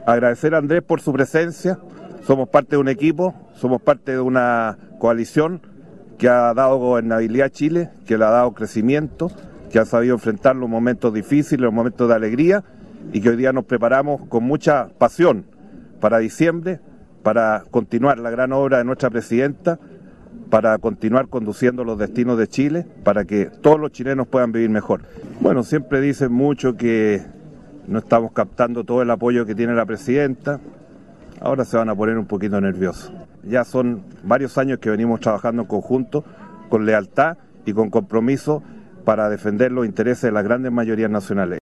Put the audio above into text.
Agradecer a Andrés por su presencia. Somos parte de un equipo, somos parte de una coalición que ha dado gobernabilidad a Chile, que le ha dado crecimiento, que ha sabido enfrentar los momentos difíciles, los momentos de alegría, y que hoy día nos preparamos con mucha pasión para diciembre, para continuar la gran obra de nuestra presidenta, para continuar conduciendo los destinos de Chile, para que todos los chilenos puedan vivir mejor. Bueno, siempre dicen mucho que no estamos captando todo el apoyo que tiene la presidenta. Ahora se van a poner un poquito nerviosos. Ya son varios años que venimos trabajando en conjunto, con lealtad y con compromiso para defender los intereses de las grandes mayorías nacionales.